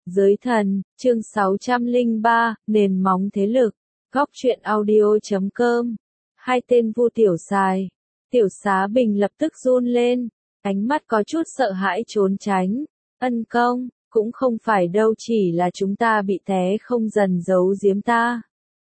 Giới thần, chương 603, nền móng thế lực, góc truyện audio.com. Hai tên Vu Tiểu Sài. Tiểu Xá Bình lập tức run lên, ánh mắt có chút sợ hãi trốn tránh. Ân công, cũng không phải đâu, chỉ là chúng ta bị té không dần giấu giếm ta.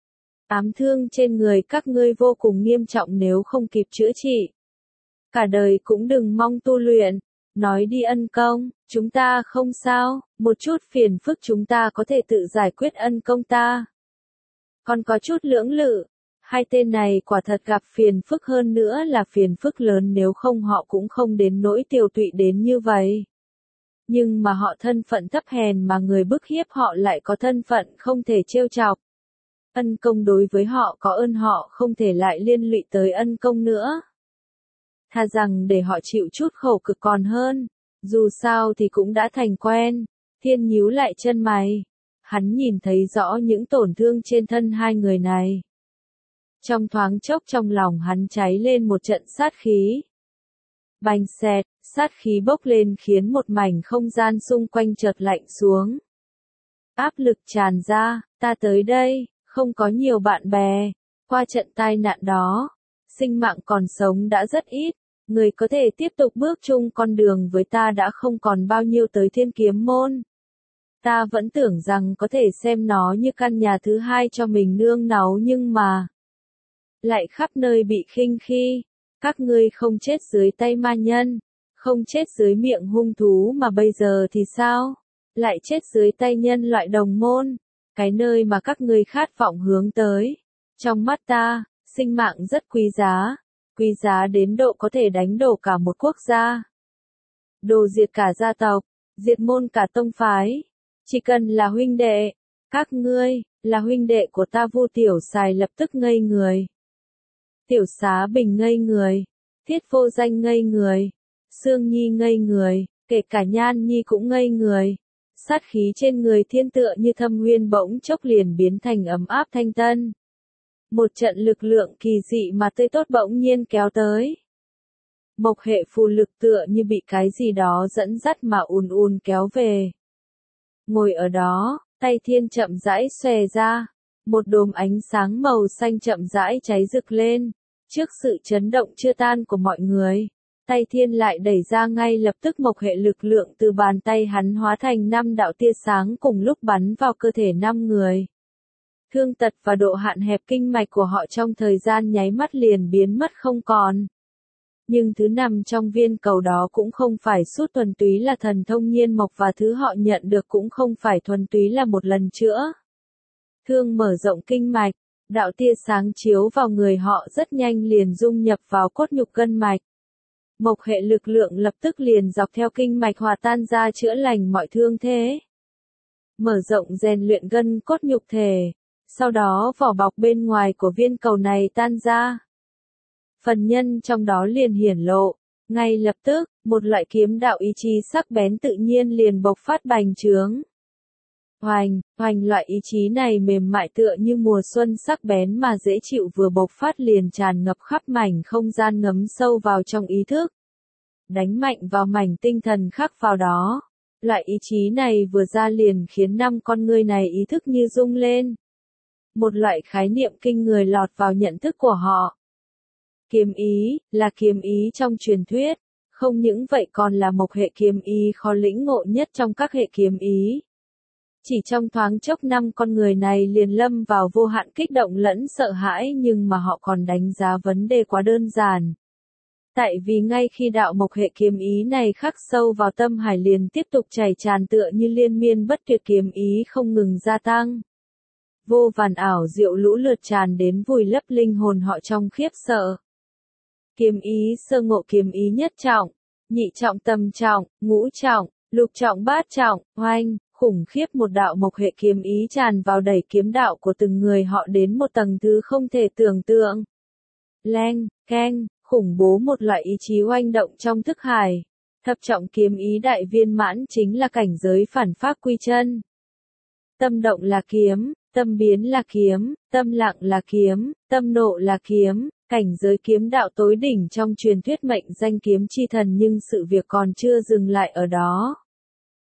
Ám thương trên người các ngươi vô cùng nghiêm trọng, nếu không kịp chữa trị, cả đời cũng đừng mong tu luyện. Nói đi ân công, chúng ta không sao, một chút phiền phức chúng ta có thể tự giải quyết ân công ta. Còn có chút lưỡng lự, hai tên này quả thật gặp phiền phức, hơn nữa là phiền phức lớn, nếu không họ cũng không đến nỗi tiều tụy đến như vậy. Nhưng mà họ thân phận thấp hèn, mà người bức hiếp họ lại có thân phận không thể trêu chọc. Ân công đối với họ có ơn, họ không thể lại liên lụy tới ân công nữa. Thà rằng để họ chịu chút khổ cực còn hơn, dù sao thì cũng đã thành quen. Thiên nhíu lại chân mày, hắn nhìn thấy rõ những tổn thương trên thân hai người này. Trong thoáng chốc trong lòng hắn cháy lên một trận sát khí. Bành xẹt, sát khí bốc lên khiến một mảnh không gian xung quanh chợt lạnh xuống. Áp lực tràn ra, ta tới đây, không có nhiều bạn bè, qua trận tai nạn đó, sinh mạng còn sống đã rất ít, người có thể tiếp tục bước chung con đường với ta đã không còn bao nhiêu tới Thiên Kiếm Môn. Ta vẫn tưởng rằng có thể xem nó như căn nhà thứ hai cho mình nương náu, nhưng mà lại khắp nơi bị khinh khi. Các ngươi không chết dưới tay ma nhân, không chết dưới miệng hung thú, mà bây giờ thì sao? Lại chết dưới tay nhân loại đồng môn, cái nơi mà các ngươi khát vọng hướng tới. Trong mắt ta, sinh mạng rất quý giá đến độ có thể đánh đổ cả một quốc gia. Đồ diệt cả gia tộc, diệt môn cả tông phái. Chỉ cần là huynh đệ, các ngươi là huynh đệ của ta. Vu Tiểu Sài lập tức ngây người. Tiểu Xá Bình ngây người, Thiết Vô Danh ngây người, Sương Nhi ngây người, kể cả Nhan Nhi cũng ngây người. Sát khí trên người Thiên tựa như thâm nguyên bỗng chốc liền biến thành ấm áp thanh tân. Một trận lực lượng kỳ dị mà tươi tốt bỗng nhiên kéo tới. Mộc hệ phù lực tựa như bị cái gì đó dẫn dắt mà ùn kéo về. Ngồi ở đó, tay Thiên chậm rãi xòe ra, một đốm ánh sáng màu xanh chậm rãi cháy rực lên. Trước sự chấn động chưa tan của mọi người, tay Thiên lại đẩy ra, ngay lập tức mộc hệ lực lượng từ bàn tay hắn hóa thành 5 đạo tia sáng cùng lúc bắn vào cơ thể 5 người. Thương tật và độ hạn hẹp kinh mạch của họ trong thời gian nháy mắt liền biến mất không còn. Nhưng thứ nằm trong viên cầu đó cũng không phải sút thuần túy là thần thông nhiên mộc, và thứ họ nhận được cũng không phải thuần túy là một lần chữa thương mở rộng kinh mạch. Đạo tia sáng chiếu vào người họ rất nhanh liền dung nhập vào cốt nhục gân mạch. Mộc hệ lực lượng lập tức liền dọc theo kinh mạch hòa tan ra, chữa lành mọi thương thế. Mở rộng rèn luyện gân cốt nhục thể. Sau đó vỏ bọc bên ngoài của viên cầu này tan ra. Phần nhân trong đó liền hiển lộ. Ngay lập tức, một loại kiếm đạo ý chí sắc bén tự nhiên liền bộc phát bành trướng. Hoành, loại ý chí này mềm mại tựa như mùa xuân, sắc bén mà dễ chịu, vừa bộc phát liền tràn ngập khắp mảnh không gian, ngấm sâu vào trong ý thức. Đánh mạnh vào mảnh tinh thần khắc vào đó. Loại ý chí này vừa ra liền khiến 5 con ngươi này ý thức như rung lên. Một loại khái niệm kinh người lọt vào nhận thức của họ. Kiếm ý, là kiếm ý trong truyền thuyết. Không những vậy còn là mộc hệ kiếm ý khó lĩnh ngộ nhất trong các hệ kiếm ý. Chỉ trong thoáng chốc 5 con người này liền lâm vào vô hạn kích động lẫn sợ hãi, nhưng mà họ còn đánh giá vấn đề quá đơn giản. Tại vì ngay khi đạo mộc hệ kiếm ý này khắc sâu vào tâm hải liền tiếp tục chảy tràn tựa như liên miên bất tuyệt, kiếm ý không ngừng gia tăng. Vô vàn ảo diệu lũ lượt tràn đến vùi lấp linh hồn họ trong khiếp sợ. Kiếm ý sơ ngộ, kiếm ý nhất trọng, nhị trọng, tam trọng, ngũ trọng, lục trọng, bát trọng, oanh. Khủng khiếp, một đạo mộc hệ kiếm ý tràn vào đẩy kiếm đạo của từng người họ đến một tầng thứ không thể tưởng tượng. Leng, keng, khủng bố, một loại ý chí oanh động trong thức hải. Thập trọng kiếm ý đại viên mãn chính là cảnh giới phản pháp quy chân. Tâm động là kiếm, tâm biến là kiếm, tâm lặng là kiếm, tâm nộ là kiếm, cảnh giới kiếm đạo tối đỉnh trong truyền thuyết mệnh danh kiếm chi thần, nhưng sự việc còn chưa dừng lại ở đó.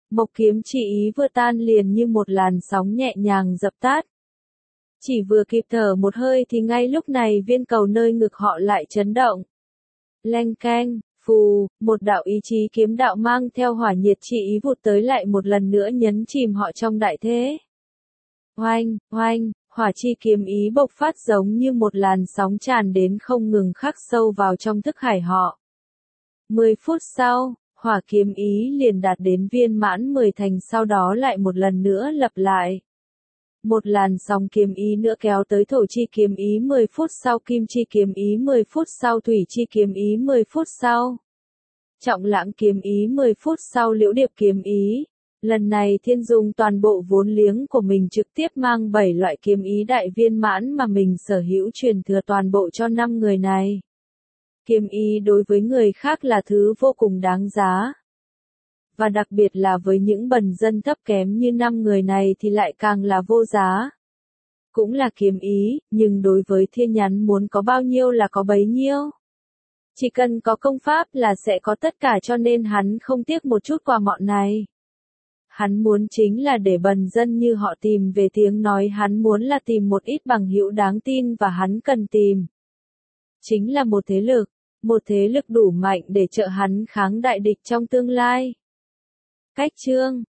Mộc kiếm chi ý vừa tan liền như một làn sóng nhẹ nhàng dập tắt. Chỉ vừa kịp thở một hơi thì ngay lúc này viên cầu nơi ngực họ lại chấn động. Leng keng, phù, một đạo ý chí kiếm đạo mang theo hỏa nhiệt chi ý vụt tới lại một lần nữa nhấn chìm họ trong đại thế. Oanh, oanh, hỏa chi kiếm ý bộc phát giống như một làn sóng tràn đến không ngừng khắc sâu vào trong thức hải họ. 10 phút sau, hỏa kiếm ý liền đạt đến viên mãn 10 thành, sau đó lại một lần nữa lặp lại. Một làn sóng kiếm ý nữa kéo tới thổ chi kiếm ý 10 phút sau, kim chi kiếm ý 10 phút sau, thủy chi kiếm ý 10 phút sau. Trọng lãng kiếm ý 10 phút sau, liễu điệp kiếm ý. Lần này Thiên dùng toàn bộ vốn liếng của mình trực tiếp mang 7 loại kiếm ý đại viên mãn mà mình sở hữu truyền thừa toàn bộ cho 5 người này. Kiếm ý đối với người khác là thứ vô cùng đáng giá. Và đặc biệt là với những bần dân thấp kém như 5 người này thì lại càng là vô giá. Cũng là kiếm ý, nhưng đối với Thiên Nhắn muốn có bao nhiêu là có bấy nhiêu. Chỉ cần có công pháp là sẽ có tất cả, cho nên hắn không tiếc một chút quà mọn này. Hắn muốn chính là để bần dân như họ tìm về tiếng nói, hắn muốn là tìm một ít bằng hữu đáng tin, và hắn cần tìm chính là một thế lực đủ mạnh để trợ hắn kháng đại địch trong tương lai. Cách chương